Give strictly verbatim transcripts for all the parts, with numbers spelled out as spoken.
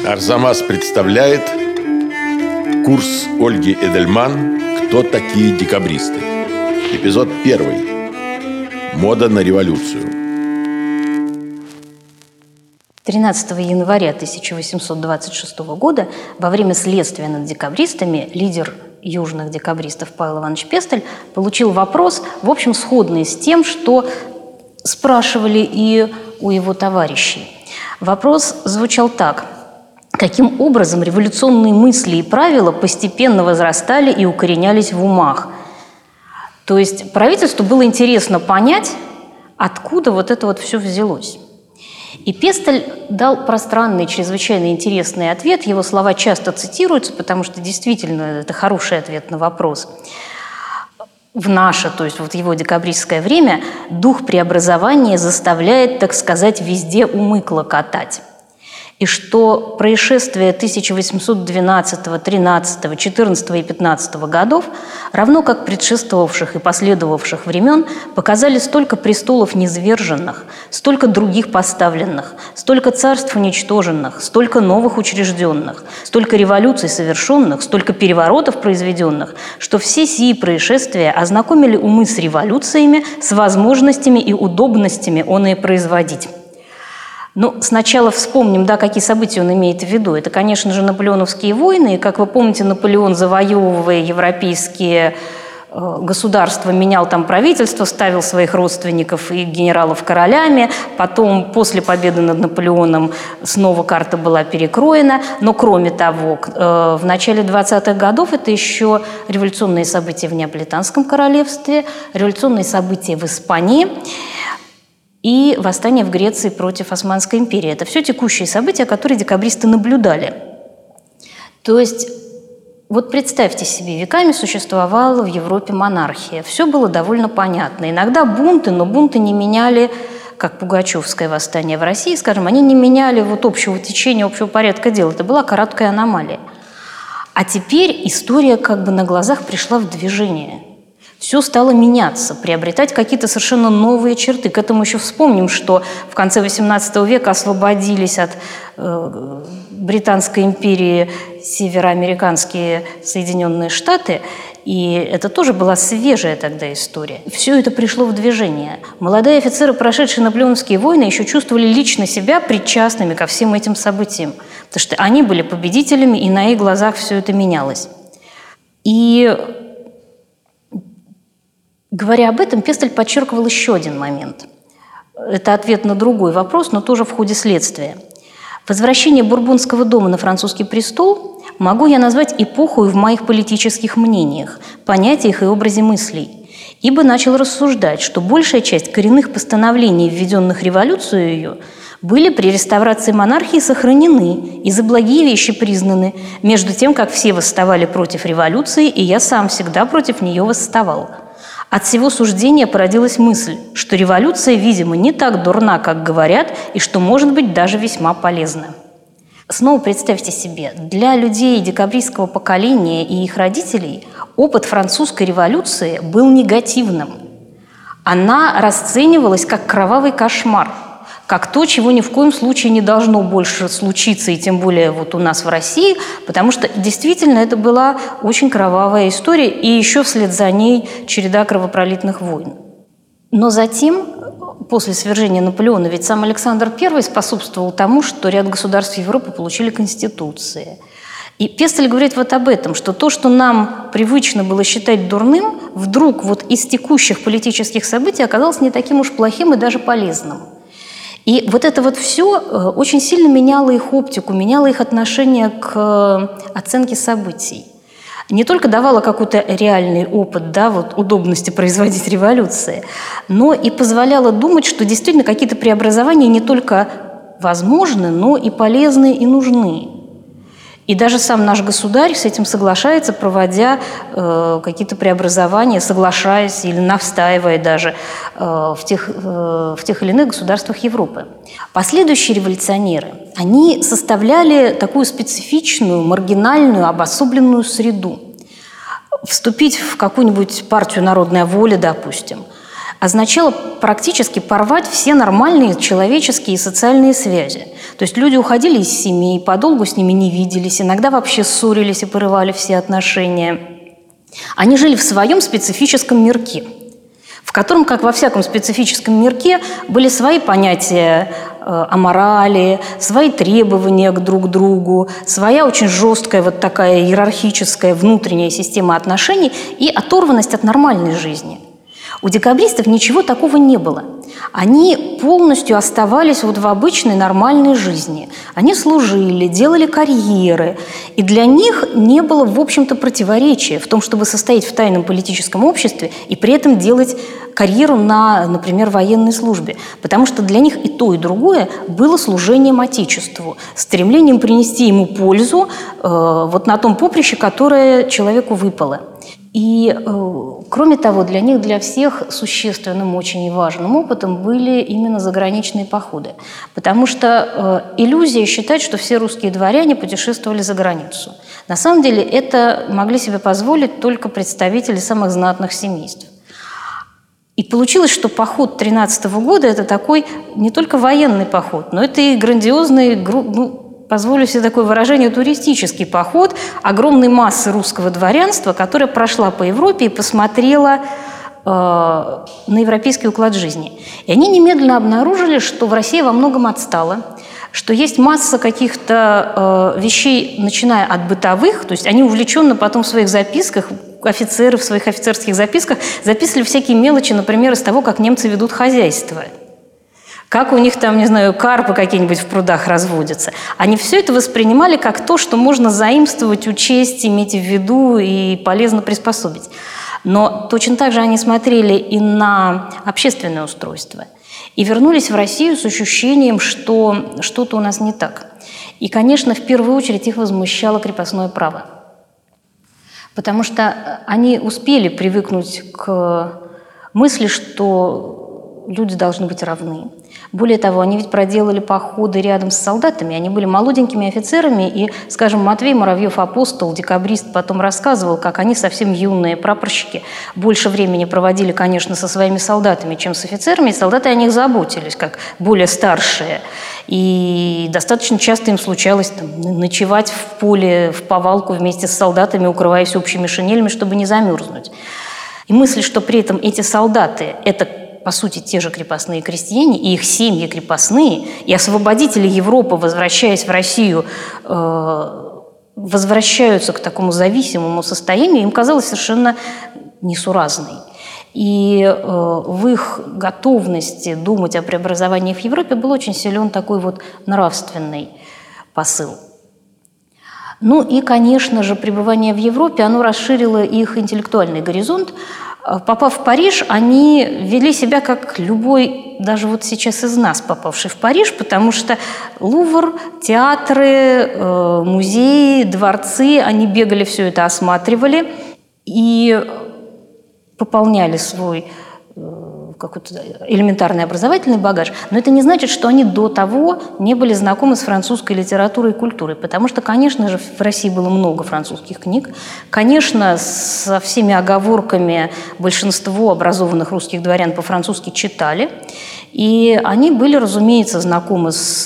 Арзамас представляет курс Ольги Эдельман «Кто такие декабристы?». Эпизод первый. Мода на революцию. тринадцатого января тысяча восемьсот двадцать шестого года во время следствия над декабристами лидер южных декабристов Павел Иванович Пестель получил вопрос, в общем, сходный с тем, что спрашивали и у его товарищей. Вопрос звучал так: каким образом революционные мысли и правила постепенно возрастали и укоренялись в умах? То есть правительству было интересно понять, откуда вот это вот все взялось. И Пестель дал пространный, чрезвычайно интересный ответ. Его слова часто цитируются, потому что действительно это хороший ответ на вопрос. В наше, то есть вот его декабристское время, дух преобразования заставляет, так сказать, везде умы клокотать. И что происшествия тысяча восемьсот двенадцатого, тринадцатого, четырнадцатого и пятнадцатого годов, равно как предшествовавших и последовавших времен, показали столько престолов низверженных, столько других поставленных, столько царств уничтоженных, столько новых учрежденных, столько революций совершенных, столько переворотов произведенных, что все сии происшествия ознакомили умы с революциями, с возможностями и удобностями оные производить. Ну, сначала вспомним, да, какие события он имеет в виду. Это, конечно же, наполеоновские войны. И, как вы помните, Наполеон, завоевывая европейские э, государства, менял там правительство, ставил своих родственников и генералов королями. Потом, после победы над Наполеоном, снова карта была перекроена. Но, кроме того, э, в начале двадцатых годов это еще революционные события в Неаполитанском королевстве, революционные события в Испании и восстание в Греции против Османской империи. Это все текущие события, которые декабристы наблюдали. То есть, вот представьте себе, веками существовала в Европе монархия. Все было довольно понятно. Иногда бунты, но бунты не меняли, как Пугачевское восстание в России, скажем, они не меняли вот общего течения, общего порядка дел. Это была короткая аномалия. А теперь история как бы на глазах пришла в движение. Все стало меняться, приобретать какие-то совершенно новые черты. К этому еще вспомним, что в конце восемнадцатого века освободились от э, Британской империи североамериканские Соединенные Штаты, и это тоже была свежая тогда история. Все это пришло в движение. Молодые офицеры, прошедшие наполеоновские войны, еще чувствовали лично себя причастными ко всем этим событиям, потому что они были победителями, и на их глазах все это менялось. И говоря об этом, Пестель подчеркивал еще один момент. Это ответ на другой вопрос, но тоже в ходе следствия. Возвращение Бурбонского дома на французский престол могу я назвать эпохой в моих политических мнениях, понятиях и образе мыслей, ибо начал рассуждать, что большая часть коренных постановлений, введенных революцией, были при реставрации монархии сохранены и за благие вещи признаны, между тем, как все восставали против революции, и я сам всегда против нее восставал. От всего суждения породилась мысль, что революция, видимо, не так дурна, как говорят, и что, может быть, даже весьма полезна. Снова представьте себе, для людей декабристского поколения и их родителей опыт французской революции был негативным. Она расценивалась как кровавый кошмар, как то, чего ни в коем случае не должно больше случиться, и тем более вот у нас в России, потому что действительно это была очень кровавая история, и еще вслед за ней череда кровопролитных войн. Но затем, после свержения Наполеона, ведь сам Александр Первый способствовал тому, что ряд государств Европы получили конституции. И Пестель говорит вот об этом, что то, что нам привычно было считать дурным, вдруг вот из текущих политических событий оказалось не таким уж плохим и даже полезным. И вот это вот все очень сильно меняло их оптику, меняло их отношение к оценке событий. Не только давало какой-то реальный опыт, да, вот удобности производить революции, но и позволяло думать, что действительно какие-то преобразования не только возможны, но и полезны и нужны. И даже сам наш государь с этим соглашается, проводя э, какие-то преобразования, соглашаясь или настаивая даже э, в, тех, э, в тех или иных государствах Европы. Последующие революционеры, они составляли такую специфичную, маргинальную, обособленную среду. Вступить в какую-нибудь партию «Народная воля», допустим, означало практически порвать все нормальные человеческие и социальные связи. То есть люди уходили из семей, подолгу с ними не виделись, иногда вообще ссорились и порывали все отношения. Они жили в своем специфическом мирке, в котором, как во всяком специфическом мирке, были свои понятия э, о морали, свои требования к друг другу, своя очень жесткая вот такая иерархическая внутренняя система отношений и оторванность от нормальной жизни. У декабристов ничего такого не было. Они полностью оставались вот в обычной нормальной жизни. Они служили, делали карьеры. И для них не было, в общем-то, противоречия в том, чтобы состоять в тайном политическом обществе и при этом делать карьеру на, например, военной службе. Потому что для них и то, и другое было служением Отечеству, стремлением принести ему пользу э, вот на том поприще, которое человеку выпало. И, э, кроме того, для них, для всех существенным, очень и важным опытом были именно заграничные походы. Потому что э, иллюзия считать, что все русские дворяне путешествовали за границу. На самом деле это могли себе позволить только представители самых знатных семейств. И получилось, что поход тринадцатого года – это такой не только военный поход, но это и грандиозный, ну, позволю себе такое выражение, туристический поход огромной массы русского дворянства, которая прошла по Европе и посмотрела э, на европейский уклад жизни. И они немедленно обнаружили, что в России во многом отстала, что есть масса каких-то э, вещей, начиная от бытовых, то есть они увлеченно потом в своих записках, офицеры в своих офицерских записках записывали всякие мелочи, например, из того, как немцы ведут хозяйство. Как у них там, не знаю, карпы какие-нибудь в прудах разводятся. Они все это воспринимали как то, что можно заимствовать, учесть, иметь в виду и полезно приспособить. Но точно так же они смотрели и на общественное устройство. И вернулись в Россию с ощущением, что что-то у нас не так. И, конечно, в первую очередь их возмущало крепостное право. Потому что они успели привыкнуть к мысли, что люди должны быть равны. Более того, они ведь проделали походы рядом с солдатами, они были молоденькими офицерами, и, скажем, Матвей Муравьев-апостол, декабрист, потом рассказывал, как они совсем юные прапорщики больше времени проводили, конечно, со своими солдатами, чем с офицерами, и солдаты о них заботились, как более старшие. И достаточно часто им случалось там, ночевать в поле, в повалку вместе с солдатами, укрываясь общими шинелями, чтобы не замерзнуть. И мысль, что при этом эти солдаты – это по сути, те же крепостные крестьяне, и их семьи крепостные, и освободители Европы, возвращаясь в Россию, э, возвращаются к такому зависимому состоянию, им казалось совершенно несуразной. И э, в их готовности думать о преобразовании в Европе был очень силен такой вот нравственный посыл. Ну и, конечно же, пребывание в Европе, оно расширило их интеллектуальный горизонт. Попав в Париж, они вели себя как любой, даже вот сейчас из нас, попавший в Париж, потому что Лувр, театры, музеи, дворцы, они бегали, все это осматривали и пополняли свой какой-то элементарный образовательный багаж, но это не значит, что они до того не были знакомы с французской литературой и культурой, потому что, конечно же, в России было много французских книг, конечно, со всеми оговорками большинство образованных русских дворян по-французски читали, и они были, разумеется, знакомы с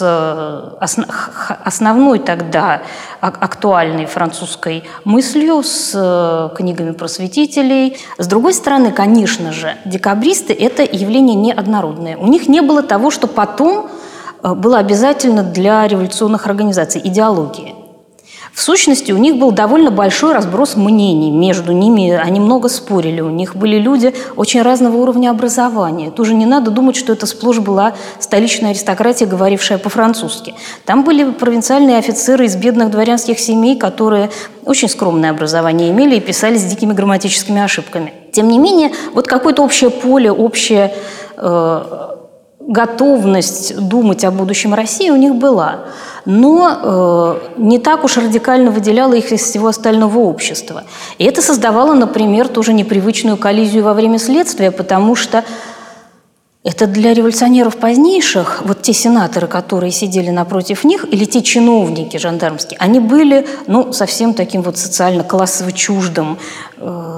основной тогда актуальной французской мыслью, с книгами просветителей. С другой стороны, конечно же, декабристы – это явление неоднородное. У них не было того, что потом было обязательно для революционных организаций – идеологии. В сущности, у них был довольно большой разброс мнений между ними, они много спорили, у них были люди очень разного уровня образования. Тоже не надо думать, что это сплошь была столичная аристократия, говорившая по-французски. Там были провинциальные офицеры из бедных дворянских семей, которые очень скромное образование имели и писали с дикими грамматическими ошибками. Тем не менее, вот какое-то общее поле, общая э, готовность думать о будущем России у них была. Но э, не так уж радикально выделяло их из всего остального общества. И это создавало, например, тоже непривычную коллизию во время следствия, потому что это для революционеров позднейших, вот те сенаторы, которые сидели напротив них, или те чиновники жандармские, они были, ну, совсем таким вот социально-классово чуждым э,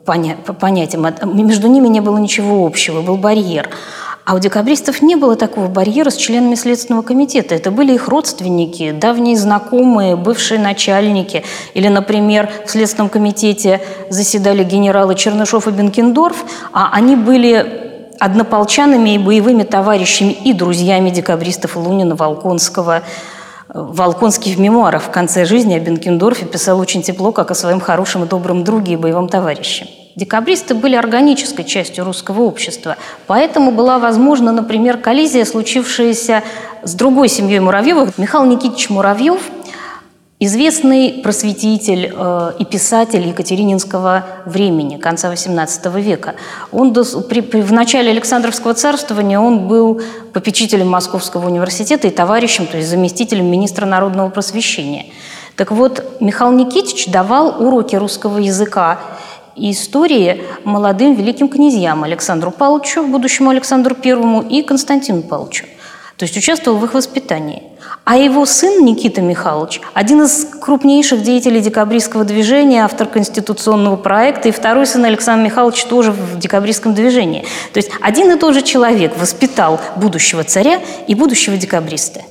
поня- по понятиям. Между ними не было ничего общего, был барьер. А у декабристов не было такого барьера с членами Следственного комитета. Это были их родственники, давние знакомые, бывшие начальники. Или, например, в Следственном комитете заседали генералы Чернышов и Бенкендорф, а они были однополчанами и боевыми товарищами и друзьями декабристов Лунина, Волконского. Волконский в мемуарах в конце жизни о Бенкендорфе писал очень тепло, как о своем хорошем и добром друге и боевом товарище. Декабристы были органической частью русского общества, поэтому была возможна, например, коллизия, случившаяся с другой семьей Муравьевых. Михаил Никитич Муравьев, известный просветитель э, и писатель екатерининского времени, конца восемнадцатого века. Он до, при, при, в начале Александровского царствования он был попечителем Московского университета и товарищем, то есть заместителем министра народного просвещения. Так вот, Михаил Никитич давал уроки русского языка и истории молодым великим князьям Александру Павловичу, будущему Александру Первому, и Константину Павловичу. То есть участвовал в их воспитании. А его сын Никита Михайлович, один из крупнейших деятелей декабристского движения, автор конституционного проекта, и второй сын Александр Михайлович тоже в декабристском движении. То есть один и тот же человек воспитал будущего царя и будущего декабриста.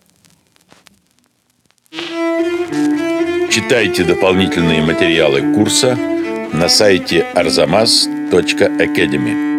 Читайте дополнительные материалы курса на сайте арзамас точка академи.